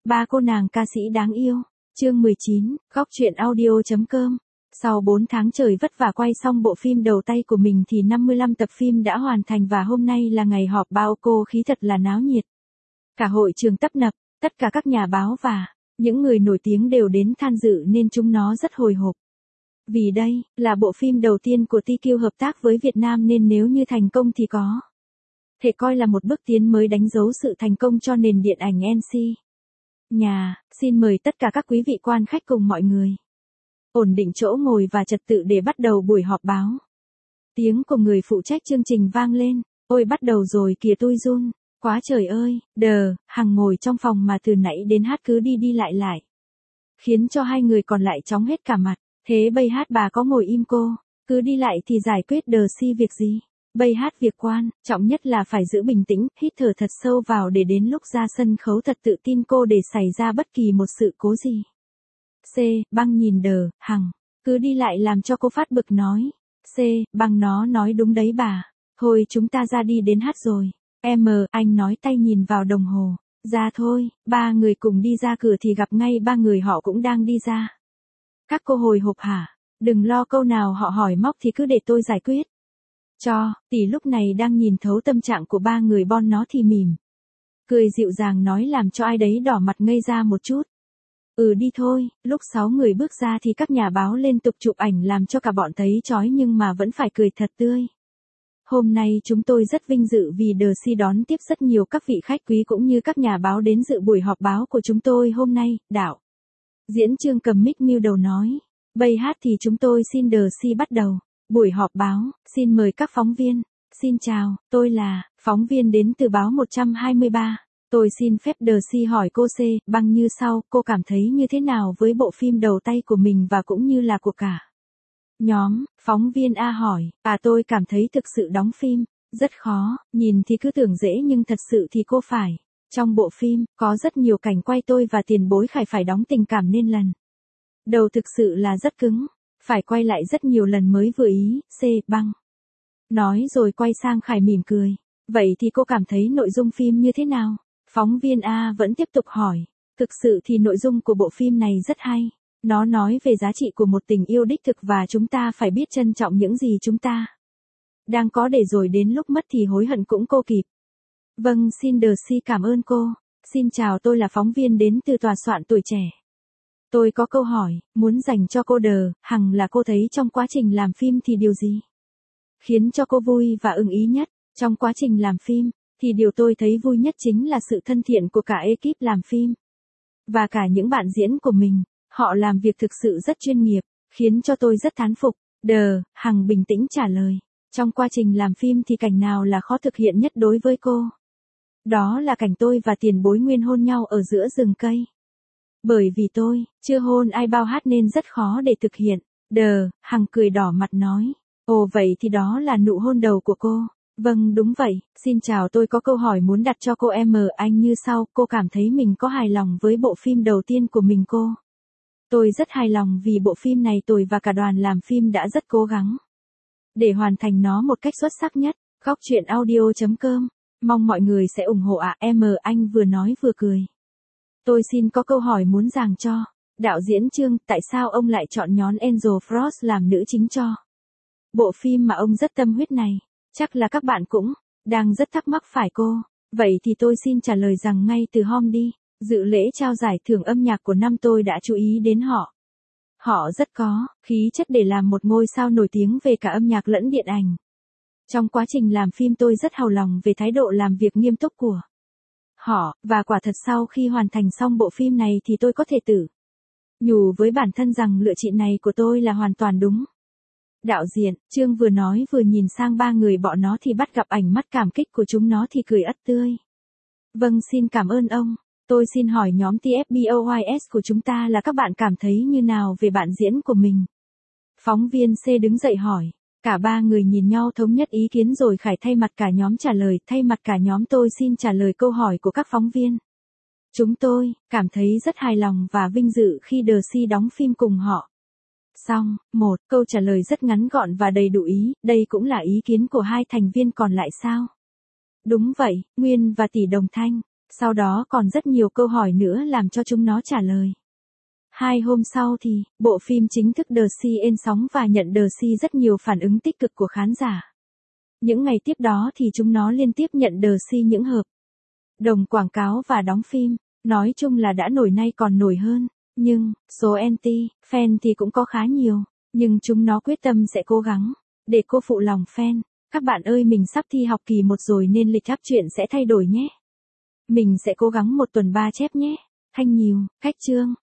Ba cô nàng ca sĩ đáng yêu. Chương 19, góc truyện audio.com. Sau 4 tháng trời vất vả quay xong bộ phim đầu tay của mình thì 55 tập phim đã hoàn thành và hôm nay là ngày họp báo, cô khí thật là náo nhiệt. Cả hội trường tấp nập, tất cả các nhà báo và những người nổi tiếng đều đến tham dự nên chúng nó rất hồi hộp. Vì đây là bộ phim đầu tiên của TQ hợp tác với Việt Nam nên nếu như thành công thì có thể coi là một bước tiến mới đánh dấu sự thành công cho nền điện ảnh NC. Xin mời tất cả các quý vị quan khách cùng mọi người ổn định chỗ ngồi và trật tự để bắt đầu buổi họp báo. Tiếng của người phụ trách chương trình vang lên. Ôi bắt đầu rồi kìa, tôi run quá trời ơi. Hằng ngồi trong phòng mà từ nãy đến hát cứ đi đi lại lại, khiến cho hai người còn lại chóng hết cả mặt. Thế bây hát bà có ngồi im cô, cứ đi lại thì giải quyết si việc gì. Bây hát việc quan trọng nhất là phải giữ bình tĩnh, hít thở thật sâu vào để đến lúc ra sân khấu thật tự tin cô để xảy ra bất kỳ một sự cố gì. Băng nhìn Hằng cứ đi lại làm cho cô phát bực nói. Băng nó nói đúng đấy bà. Thôi chúng ta ra đi đến hát rồi. Anh nói tay nhìn vào đồng hồ. Ra thôi. Ba người cùng đi ra cửa thì gặp ngay ba người họ cũng đang đi ra. Các cô hồi hộp hả? Đừng lo, câu nào họ hỏi móc thì cứ để tôi giải quyết cho. Tỷ lúc này đang nhìn thấu tâm trạng của ba người bon nó thì mỉm cười dịu dàng nói làm cho ai đấy đỏ mặt ngây ra một chút. Đi thôi. Lúc 6 người bước ra thì các nhà báo liên tục chụp ảnh làm cho cả bọn thấy chói nhưng mà vẫn phải cười thật tươi. Hôm nay chúng tôi rất vinh dự vì si đón tiếp rất nhiều các vị khách quý cũng như các nhà báo đến dự buổi họp báo của chúng tôi hôm nay. Đạo diễn Trương cầm mic mưu đầu nói. Bây hát thì chúng tôi xin si bắt đầu buổi họp báo. Xin mời các phóng viên. Xin chào, tôi là phóng viên đến từ báo 123. Tôi xin phép si hỏi cô Băng như sau, cô cảm thấy như thế nào với bộ phim đầu tay của mình và cũng như là của cả nhóm? Phóng viên A hỏi. Tôi cảm thấy thực sự đóng phim rất khó, nhìn thì cứ tưởng dễ nhưng thật sự thì cô phải. Trong bộ phim, có rất nhiều cảnh quay tôi và tiền bối Khải phải đóng tình cảm nên lần đầu thực sự là rất cứng. Phải quay lại rất nhiều lần mới vừa ý. Băng nói rồi quay sang Khải mỉm cười. Vậy thì cô cảm thấy nội dung phim như thế nào? Phóng viên A vẫn tiếp tục hỏi. Thực sự thì nội dung của bộ phim này rất hay. Nó nói về giá trị của một tình yêu đích thực và chúng ta phải biết trân trọng những gì chúng ta đang có để rồi đến lúc mất thì hối hận cũng cô kịp. Vâng, xin si cảm ơn cô. Xin chào, tôi là phóng viên đến từ tòa soạn Tuổi Trẻ. Tôi có câu hỏi muốn dành cho cô Hằng là cô thấy trong quá trình làm phim thì điều gì khiến cho cô vui và ưng ý nhất? Trong quá trình làm phim thì điều tôi thấy vui nhất chính là sự thân thiện của cả ekip làm phim và cả những bạn diễn của mình. Họ làm việc thực sự rất chuyên nghiệp, khiến cho tôi rất thán phục. Hằng bình tĩnh trả lời. Trong quá trình làm phim thì cảnh nào là khó thực hiện nhất đối với cô? Đó là cảnh tôi và tiền bối Nguyên hôn nhau ở giữa rừng cây. Bởi vì tôi chưa hôn ai bao hát nên rất khó để thực hiện. Hằng cười đỏ mặt nói. Ồ vậy thì đó là nụ hôn đầu của cô. Vâng đúng vậy. Xin chào, tôi có câu hỏi muốn đặt cho cô anh như sau. Cô cảm thấy mình có hài lòng với bộ phim đầu tiên của mình cô? Tôi rất hài lòng vì bộ phim này tôi và cả đoàn làm phim đã rất cố gắng để hoàn thành nó một cách xuất sắc nhất. Góc truyện audio.com. Mong mọi người sẽ ủng hộ anh vừa nói vừa cười. Tôi xin có câu hỏi muốn giảng cho đạo diễn Trương, tại sao ông lại chọn nhón Angel Frost làm nữ chính cho bộ phim mà ông rất tâm huyết này? Chắc là các bạn cũng đang rất thắc mắc phải cô? Vậy thì tôi xin trả lời rằng ngay từ hôm đi dự lễ trao giải thưởng âm nhạc của năm tôi đã chú ý đến họ. Họ rất có khí chất để làm một ngôi sao nổi tiếng về cả âm nhạc lẫn điện ảnh. Trong quá trình làm phim tôi rất hào lòng về thái độ làm việc nghiêm túc của họ, và quả thật sau khi hoàn thành xong bộ phim này thì tôi có thể tự nhủ với bản thân rằng lựa chọn này của tôi là hoàn toàn đúng. Đạo diễn Trương vừa nói vừa nhìn sang ba người bọn nó thì bắt gặp ánh mắt cảm kích của chúng nó thì cười ắt tươi. Vâng, xin cảm ơn ông. Tôi xin hỏi nhóm TFBOYS của chúng ta là các bạn cảm thấy như nào về bạn diễn của mình? Phóng viên C đứng dậy hỏi. Cả ba người nhìn nhau thống nhất ý kiến rồi Khải thay mặt cả nhóm trả lời. Thay mặt cả nhóm tôi xin trả lời câu hỏi của các phóng viên. Chúng tôi cảm thấy rất hài lòng và vinh dự khi si đóng phim cùng họ. Xong, một câu trả lời rất ngắn gọn và đầy đủ ý. Đây cũng là ý kiến của hai thành viên còn lại sao? Đúng vậy, Nguyên và tỷ Đồng Thanh. Sau đó còn rất nhiều câu hỏi nữa làm cho chúng nó trả lời. 2 hôm sau thì, bộ phim chính thức The Sea lên sóng và nhận The Sea rất nhiều phản ứng tích cực của khán giả. Những ngày tiếp đó thì chúng nó liên tiếp nhận The Sea những hợp đồng quảng cáo và đóng phim. Nói chung là đã nổi nay còn nổi hơn. Nhưng, số anti-fan thì cũng có khá nhiều. Nhưng chúng nó quyết tâm sẽ cố gắng để cô phụ lòng fan. Các bạn ơi, mình sắp thi học kỳ 1 rồi nên lịch áp truyện sẽ thay đổi nhé. Mình sẽ cố gắng 1 tuần 3 chép nhé. Thanh nhiều, cách chương.